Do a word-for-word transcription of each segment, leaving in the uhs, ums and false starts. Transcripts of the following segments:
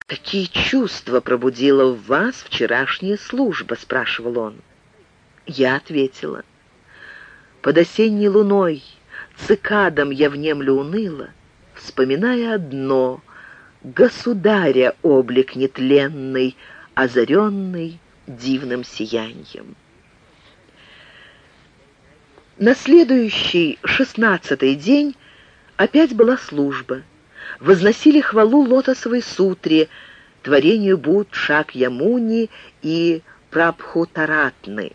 «Какие чувства пробудила в вас вчерашняя служба?» — спрашивал он. Я ответила: «Под осенней луной, цикадам я внемлю уныло, вспоминая одно — государя облик нетленный, озаренный дивным сияньем». На следующий, шестнадцатый день опять была служба. Возносили хвалу Лотосовой сутре, творению Будд Шакьямуни и Прабхутаратны.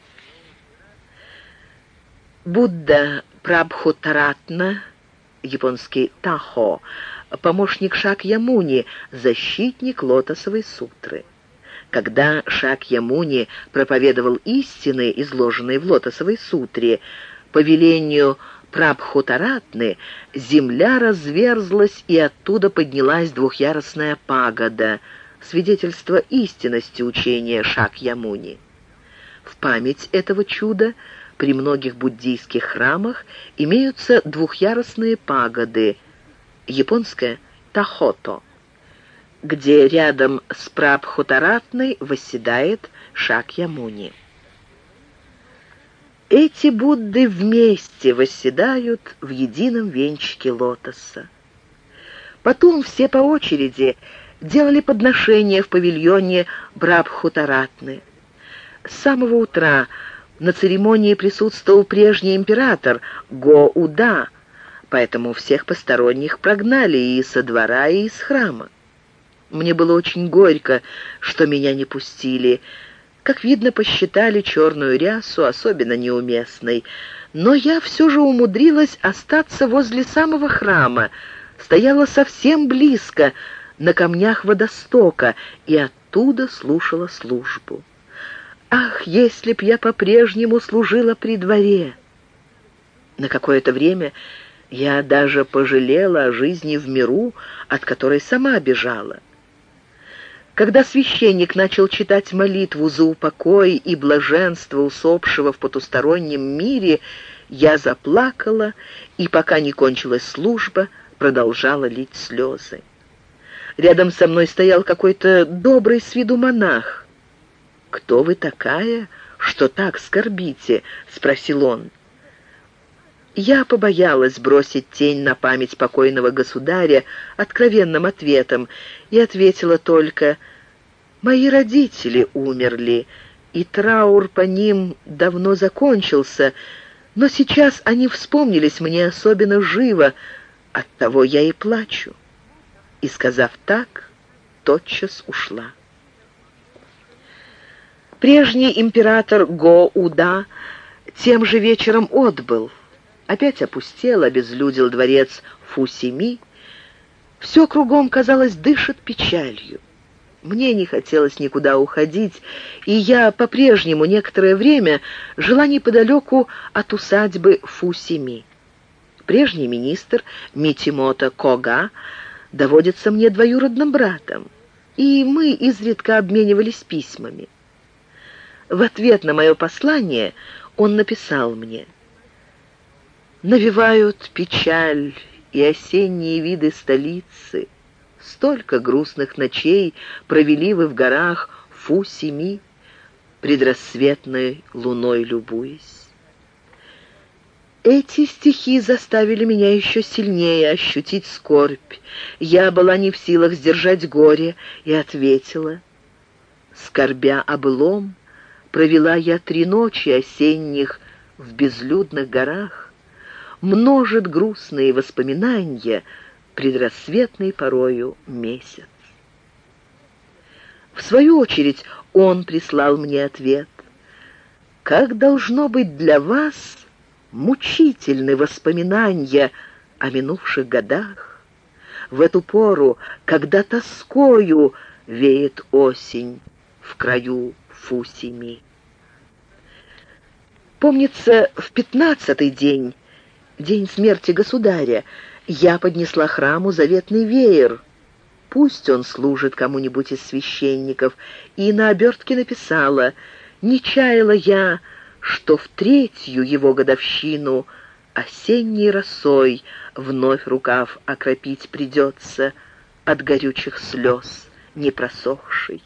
Будда Прабхутаратна, японский Тахо, помощник Шакьямуни, защитник Лотосовой сутры. Когда Шакьямуни проповедовал истины, изложенные в Лотосовой сутре, по велению Прабхутаратны земля разверзлась, и оттуда поднялась двухъярусная пагода, свидетельство истинности учения Шакьямуни. В память этого чуда при многих буддийских храмах имеются двухъярусные пагоды, японское Тахото, где рядом с Прабхутаратной восседает Шакьямуни. Эти Будды вместе восседают в едином венчике лотоса. Потом все по очереди делали подношения в павильоне Прабхутаратны. С самого утра на церемонии присутствовал прежний император Го-Уда, поэтому всех посторонних прогнали и со двора, и из храма. Мне было очень горько, что меня не пустили. Как видно, посчитали черную рясу особенно неуместной. Но я все же умудрилась остаться возле самого храма, стояла совсем близко, на камнях водостока, и оттуда слушала службу. Ах, если б я по-прежнему служила при дворе! На какое-то время я даже пожалела о жизни в миру, от которой сама бежала. Когда священник начал читать молитву за упокой и блаженство усопшего в потустороннем мире, я заплакала и, пока не кончилась служба, продолжала лить слезы. Рядом со мной стоял какой-то добрый с виду монах. «Кто вы такая, что так скорбите?» — спросил он. Я побоялась бросить тень на память покойного государя откровенным ответом и ответила только: «Мои родители умерли, и траур по ним давно закончился, но сейчас они вспомнились мне особенно живо, оттого я и плачу». И, сказав так, тотчас ушла. Прежний император Го-Уда тем же вечером отбыл. Опять опустел, обезлюдил дворец Фусими. Все кругом, казалось, дышит печалью. Мне не хотелось никуда уходить, и я по-прежнему некоторое время жила неподалеку от усадьбы Фусими. Прежний министр Митимото Кога доводится мне двоюродным братом, и мы изредка обменивались письмами. В ответ на мое послание он написал мне: «Навевают печаль и осенние виды столицы. Столько грустных ночей провели вы в горах Фусими, предрассветной луной любуясь». Эти стихи заставили меня еще сильнее ощутить скорбь. Я была не в силах сдержать горе и ответила: «Скорбя о былом, провела я три ночи осенних в безлюдных горах. Множит грустные воспоминания предрассветной порою месяц». В свою очередь он прислал мне ответ: «Как должно быть для вас мучительны воспоминания о минувших годах, в эту пору, когда тоскою веет осень в краю Фусими». Помнится, в пятнадцатый день, день смерти государя, я поднесла храму заветный веер. Пусть он служит кому-нибудь из священников, и на обертке написала: «Не чаяла я, что в третью его годовщину осенней росой вновь рукав окропить придется от горючих слез не просохший.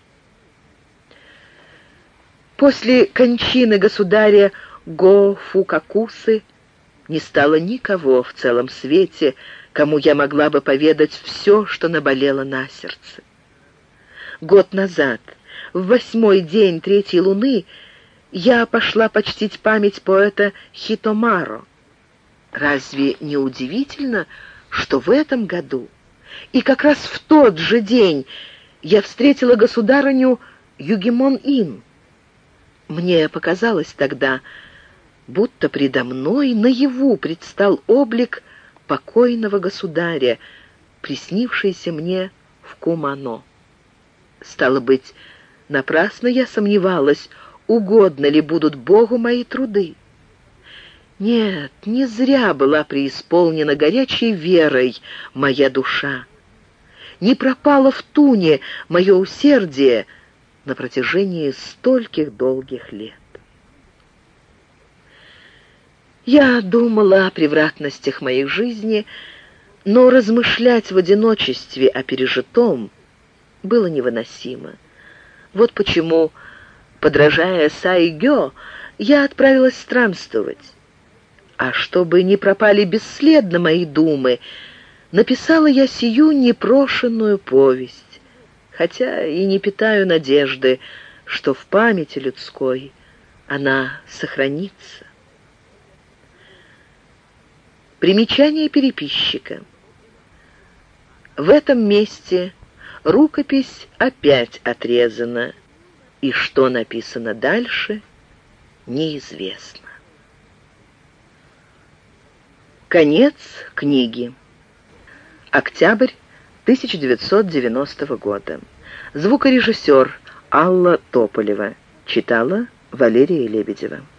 После кончины государя Го-Фукакусы не стало никого в целом свете, кому я могла бы поведать все, что наболело на сердце. Год назад, в восьмой день третьей луны, я пошла почтить память поэта Хитомаро. Разве не удивительно, что в этом году, и как раз в тот же день, я встретила государыню Югемон-ин? Мне показалось тогда, будто предо мной наяву предстал облик покойного государя, приснившийся мне в Кумано. Стало быть, напрасно я сомневалась, угодно ли будут Богу мои труды. Нет, не зря была преисполнена горячей верой моя душа. Не пропало в туне мое усердие на протяжении стольких долгих лет. Я думала о превратностях моей жизни, но размышлять в одиночестве о пережитом было невыносимо. Вот почему, подражая Сайгё, я отправилась странствовать. А чтобы не пропали бесследно мои думы, написала я сию непрошенную повесть, хотя и не питаю надежды, что в памяти людской она сохранится. Примечание переписчика. В этом месте рукопись опять отрезана, и что написано дальше, неизвестно. Конец книги. Октябрь тысяча девятьсот девяностого года. Звукорежиссер Алла Тополева. Читала Валерия Лебедева.